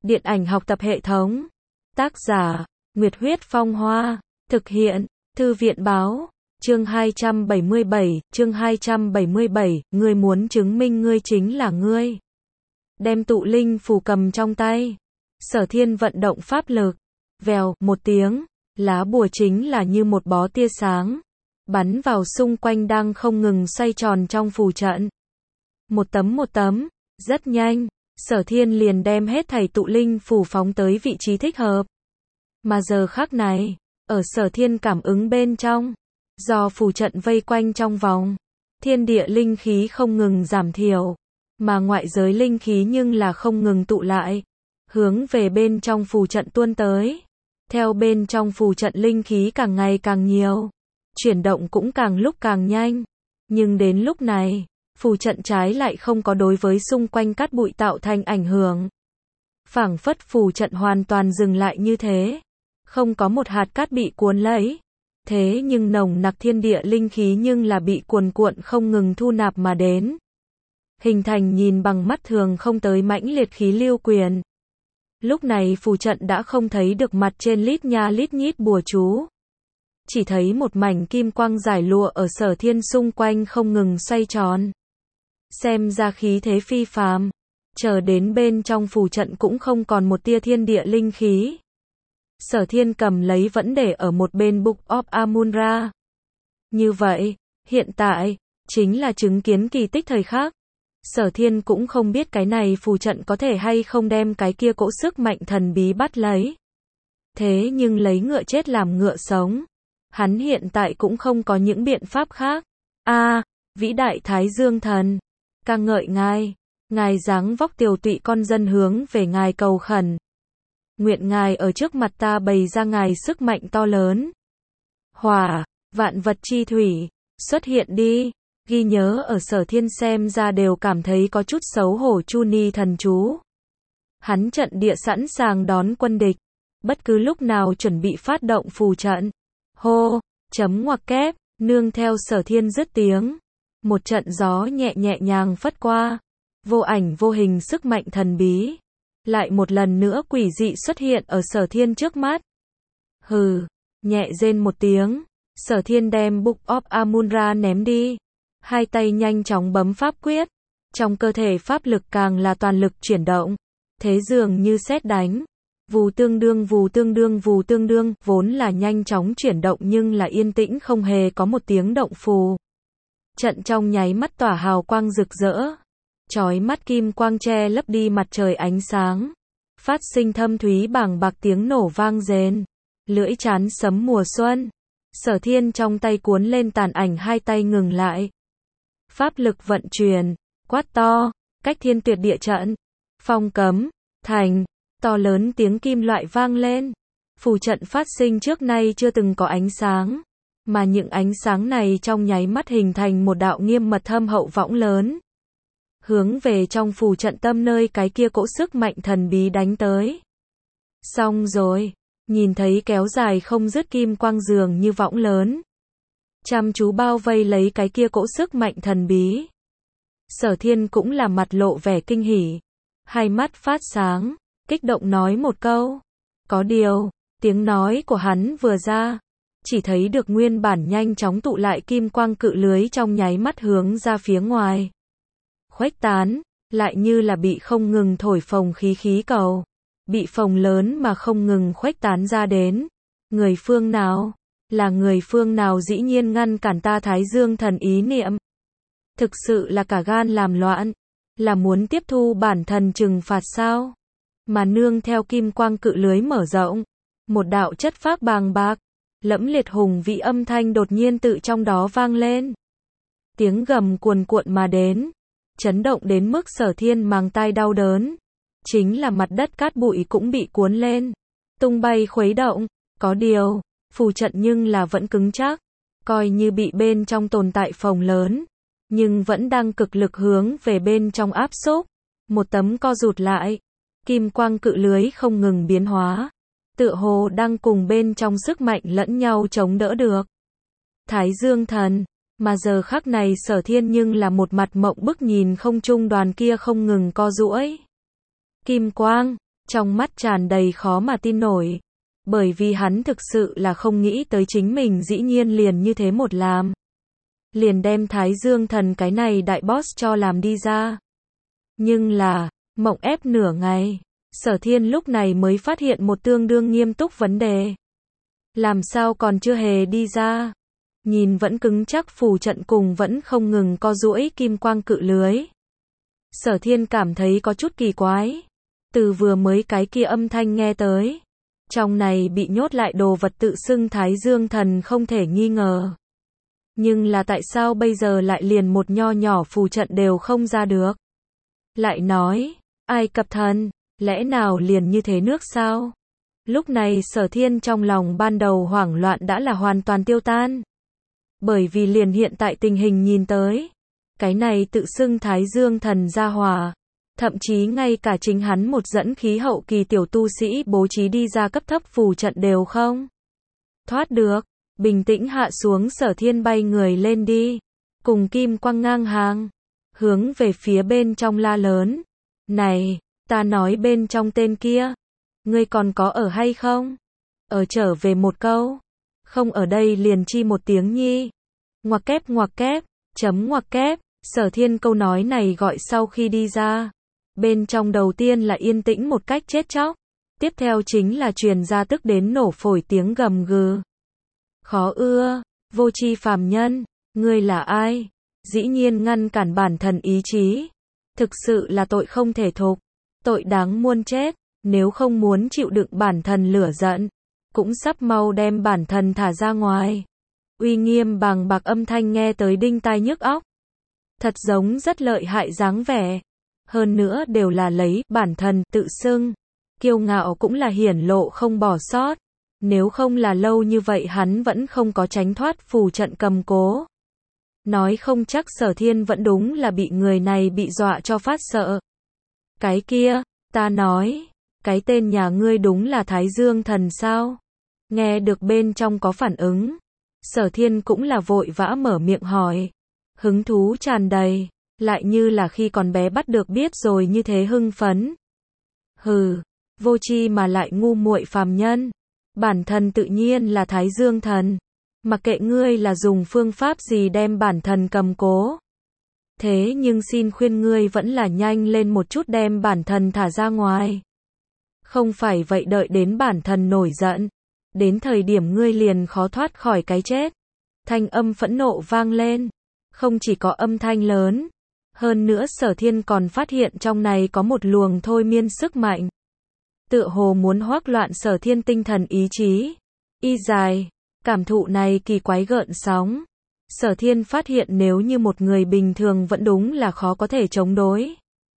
Điện ảnh học tập hệ thống. Tác giả, Nguyệt Huyết Phong Hoa. Thực hiện, Thư viện Báo. Chương 277, chương 277, ngươi muốn chứng minh ngươi chính là ngươi. Đem tụ linh phù cầm trong tay. Sở Thiên vận động pháp lực. Vèo, một tiếng, lá bùa chính là như một bó tia sáng. Bắn vào xung quanh đang không ngừng xoay tròn trong phù trận. Một tấm, rất nhanh, Sở Thiên liền đem hết thảy tụ linh phù phóng tới vị trí thích hợp. Mà giờ khắc này, ở Sở Thiên cảm ứng bên trong, do phù trận vây quanh trong vòng, thiên địa linh khí không ngừng giảm thiểu, mà ngoại giới linh khí nhưng là không ngừng tụ lại, hướng về bên trong phù trận tuôn tới. Theo bên trong phù trận linh khí càng ngày càng nhiều, chuyển động cũng càng lúc càng nhanh, nhưng đến lúc này, phù trận trái lại không có đối với xung quanh cát bụi tạo thành ảnh hưởng. Phảng phất phù trận hoàn toàn dừng lại như thế, không có một hạt cát bị cuốn lấy. Thế nhưng nồng nặc thiên địa linh khí nhưng là bị cuồn cuộn không ngừng thu nạp mà đến. Hình thành nhìn bằng mắt thường không tới mãnh liệt khí lưu quyền. Lúc này phù trận đã không thấy được mặt trên lít nha lít nhít bùa chú. Chỉ thấy một mảnh kim quang giải lụa ở Sở Thiên xung quanh không ngừng xoay tròn. Xem ra khí thế phi phàm, chờ đến bên trong phù trận cũng không còn một tia thiên địa linh khí. Sở Thiên cầm lấy vẫn để ở một bên Book of Amun-Ra. Như vậy, hiện tại, chính là chứng kiến kỳ tích thời khắc. Sở Thiên cũng không biết cái này phù trận có thể hay không đem cái kia cỗ sức mạnh thần bí bắt lấy. Thế nhưng lấy ngựa chết làm ngựa sống. Hắn hiện tại cũng không có những biện pháp khác. Vĩ đại Thái Dương Thần, ca ngợi ngài. Ngài dáng vóc tiều tụy con dân hướng về ngài cầu khẩn. Nguyện ngài ở trước mặt ta bày ra ngài sức mạnh to lớn. Hỏa, vạn vật chi thủy, xuất hiện đi. Ghi nhớ ở Sở Thiên xem ra đều cảm thấy có chút xấu hổ chu ni thần chú. Hắn trận địa sẵn sàng đón quân địch, bất cứ lúc nào chuẩn bị phát động phù trận. Hô, chấm ngoặc kép, nương theo Sở Thiên dứt tiếng. Một trận gió nhẹ nhàng phất qua, vô ảnh vô hình sức mạnh thần bí. Lại một lần nữa quỷ dị xuất hiện ở Sở Thiên trước mắt. Hừ, nhẹ rên một tiếng, Sở Thiên đem Book of Amun-Ra ném đi. Hai tay nhanh chóng bấm pháp quyết, trong cơ thể pháp lực càng là toàn lực chuyển động, thế dường như sét đánh. Vù tương đương, vốn là nhanh chóng chuyển động nhưng là yên tĩnh không hề có một tiếng động phù. Trận trong nháy mắt tỏa hào quang rực rỡ, chói mắt kim quang che lấp đi mặt trời ánh sáng, phát sinh thâm thúy bàng bạc tiếng nổ vang rền, lưỡi chán sấm mùa xuân. Sở Thiên trong tay cuốn lên tàn ảnh, hai tay ngừng lại. Pháp lực vận chuyển, quát to, cách thiên tuyệt địa trận, phong cấm, thành, to lớn tiếng kim loại vang lên. Phù trận phát sinh trước nay chưa từng có ánh sáng, mà những ánh sáng này trong nháy mắt hình thành một đạo nghiêm mật thâm hậu võng lớn. Hướng về trong phù trận tâm nơi cái kia cỗ sức mạnh thần bí đánh tới. Xong rồi, nhìn thấy kéo dài không dứt kim quang dường như võng lớn. Chăm chú bao vây lấy cái kia cỗ sức mạnh thần bí. Sở Thiên cũng là mặt lộ vẻ kinh hỉ. Hai mắt phát sáng, kích động nói một câu. Có điều, tiếng nói của hắn vừa ra, chỉ thấy được nguyên bản nhanh chóng tụ lại kim quang cự lưới trong nháy mắt hướng ra phía ngoài. Khuếch tán, lại như là bị không ngừng thổi phồng khí cầu. Bị phồng lớn mà không ngừng khuếch tán ra đến. Người phương nào? Là người phương nào dĩ nhiên ngăn cản ta Thái Dương Thần ý niệm? Thực sự là cả gan làm loạn. Là muốn tiếp thu bản thần trừng phạt sao? Mà nương theo kim quang cự lưới mở rộng, một đạo chất phác bàng bạc, lẫm liệt hùng vĩ âm thanh đột nhiên tự trong đó vang lên. Tiếng gầm cuồn cuộn mà đến, chấn động đến mức Sở Thiên màng tai đau đớn. Chính là mặt đất cát bụi cũng bị cuốn lên, tung bay khuấy động. Có điều, phù trận nhưng là vẫn cứng chắc, coi như bị bên trong tồn tại phồng lớn, nhưng vẫn đang cực lực hướng về bên trong áp xúc. Một tấm co rụt lại, kim quang cự lưới không ngừng biến hóa, tựa hồ đang cùng bên trong sức mạnh lẫn nhau chống đỡ được. Thái Dương Thần, mà giờ khắc này Sở Thiên nhưng là một mặt mộng bức nhìn không trung đoàn kia không ngừng co duỗi. Kim quang, trong mắt tràn đầy khó mà tin nổi. Bởi vì hắn thực sự là không nghĩ tới chính mình dĩ nhiên liền như thế một làm. Liền đem Thái Dương Thần cái này đại boss cho làm đi ra. Nhưng là, mộng ép nửa ngày, Sở Thiên lúc này mới phát hiện một tương đương nghiêm túc vấn đề. Làm sao còn chưa hề đi ra? Nhìn vẫn cứng chắc phù trận cùng vẫn không ngừng co duỗi kim quang cự lưới. Sở Thiên cảm thấy có chút kỳ quái. Từ vừa mới cái kia âm thanh nghe tới. Trong này bị nhốt lại đồ vật tự xưng Thái Dương Thần không thể nghi ngờ. Nhưng là tại sao bây giờ lại liền một nho nhỏ phù trận đều không ra được? Lại nói, Ai Cập thần, lẽ nào liền như thế nước sao? Lúc này Sở Thiên trong lòng ban đầu hoảng loạn đã là hoàn toàn tiêu tan. Bởi vì liền hiện tại tình hình nhìn tới, cái này tự xưng Thái Dương Thần gia hỏa, thậm chí ngay cả chính hắn một dẫn khí hậu kỳ tiểu tu sĩ bố trí đi ra cấp thấp phù trận đều không thoát được. Bình tĩnh hạ xuống, Sở Thiên bay người lên đi, cùng kim quang ngang hàng, hướng về phía bên trong la lớn. Này, ta nói bên trong tên kia, ngươi còn có ở hay không? Ở trở về một câu, không ở đây liền chi một tiếng nhi. Ngoặc kép, chấm ngoặc kép, Sở Thiên câu nói này gọi sau khi đi ra. Bên trong đầu tiên là yên tĩnh một cách chết chóc, tiếp theo chính là truyền ra tức đến nổ phổi tiếng gầm gừ. Khó ưa, vô tri phàm nhân, ngươi là ai? Dĩ nhiên ngăn cản bản thần ý chí. Thực sự là tội không thể thục, tội đáng muôn chết, nếu không muốn chịu đựng bản thần lửa giận, cũng sắp mau đem bản thần thả ra ngoài. Uy nghiêm bàng bạc âm thanh nghe tới đinh tai nhức óc. Thật giống rất lợi hại dáng vẻ. Hơn nữa đều là lấy bản thần tự xưng. Kiêu ngạo cũng là hiển lộ không bỏ sót. Nếu không là lâu như vậy hắn vẫn không có tránh thoát phù trận cầm cố. Nói không chắc Sở Thiên vẫn đúng là bị người này bị dọa cho phát sợ. Cái kia, ta nói, cái tên nhà ngươi đúng là Thái Dương Thần sao? Nghe được bên trong có phản ứng, Sở Thiên cũng là vội vã mở miệng hỏi. Hứng thú tràn đầy, lại như là khi còn bé bắt được biết rồi như thế hưng phấn. Hừ, vô tri mà lại ngu muội phàm nhân. Bản thần tự nhiên là Thái Dương Thần. Mặc kệ ngươi là dùng phương pháp gì đem bản thần cầm cố. Thế nhưng xin khuyên ngươi vẫn là nhanh lên một chút đem bản thần thả ra ngoài. Không phải vậy đợi đến bản thần nổi giận. Đến thời điểm ngươi liền khó thoát khỏi cái chết. Thanh âm phẫn nộ vang lên. Không chỉ có âm thanh lớn. Hơn nữa Sở Thiên còn phát hiện trong này có một luồng thôi miên sức mạnh. Tựa hồ muốn hoắc loạn Sở Thiên tinh thần ý chí. Y dài, cảm thụ này kỳ quái gợn sóng. Sở Thiên phát hiện nếu như một người bình thường vẫn đúng là khó có thể chống đối.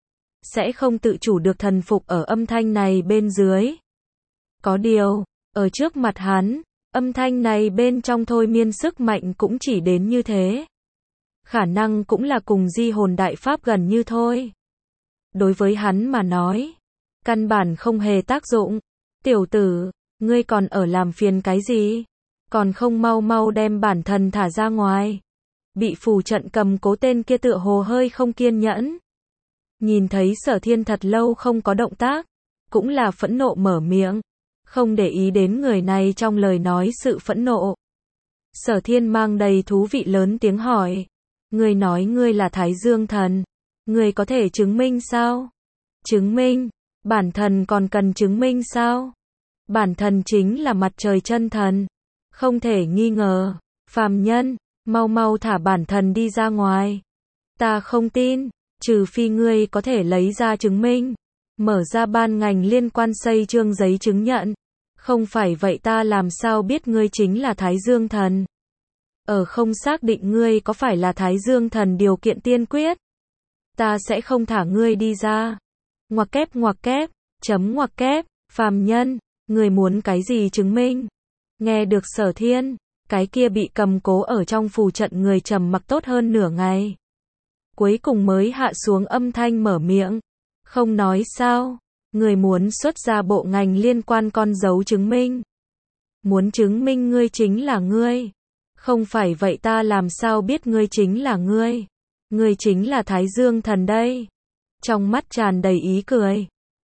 Sẽ không tự chủ được thần phục ở âm thanh này bên dưới. Có điều, ở trước mặt hắn, âm thanh này bên trong thôi miên sức mạnh cũng chỉ đến như thế. Khả năng cũng là cùng di hồn đại pháp gần như thôi. Đối với hắn mà nói, căn bản không hề tác dụng. Tiểu tử, ngươi còn ở làm phiền cái gì? Còn không mau mau đem bản thần thả ra ngoài. Bị phù trận cầm cố tên kia tựa hồ hơi không kiên nhẫn. Nhìn thấy Sở Thiên thật lâu không có động tác, cũng là phẫn nộ mở miệng, không để ý đến người này trong lời nói sự phẫn nộ. Sở Thiên mang đầy thú vị lớn tiếng hỏi, ngươi nói ngươi là Thái Dương Thần, ngươi có thể chứng minh sao? Chứng minh? Bản thần còn cần chứng minh sao? Bản thần chính là mặt trời chân thần, không thể nghi ngờ. Phàm nhân, mau mau thả bản thần đi ra ngoài. Ta không tin, trừ phi ngươi có thể lấy ra chứng minh, mở ra ban ngành liên quan xây trương giấy chứng nhận. Không phải vậy ta làm sao biết ngươi chính là Thái Dương Thần? Ở không xác định ngươi có phải là Thái Dương Thần điều kiện tiên quyết, ta sẽ không thả ngươi đi ra. Ngoặc kép, chấm ngoặc kép, phàm nhân, ngươi muốn cái gì chứng minh? Nghe được Sở Thiên, cái kia bị cầm cố ở trong phù trận người trầm mặc tốt hơn nửa ngày. Cuối cùng mới hạ xuống âm thanh mở miệng. Không nói sao? Người muốn xuất ra bộ ngành liên quan con dấu chứng minh. Muốn chứng minh ngươi chính là ngươi. Không phải vậy ta làm sao biết ngươi chính là ngươi? Ngươi chính là Thái Dương Thần đây. Trong mắt tràn đầy ý cười.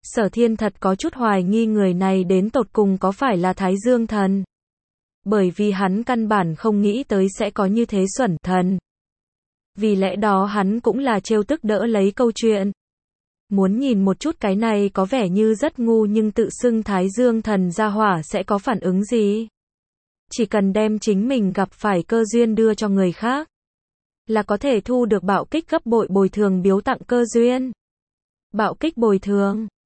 Sở Thiên thật có chút hoài nghi người này đến tột cùng có phải là Thái Dương thần. Bởi vì hắn căn bản không nghĩ tới sẽ có như thế xuẩn thần. Vì lẽ đó hắn cũng là trêu tức đỡ lấy câu chuyện. Muốn nhìn một chút cái này có vẻ như rất ngu nhưng tự xưng Thái Dương thần gia hỏa sẽ có phản ứng gì. Chỉ cần đem chính mình gặp phải cơ duyên đưa cho người khác, là có thể thu được bạo kích gấp bội bồi thường biếu tặng cơ duyên. Bạo kích bồi thường.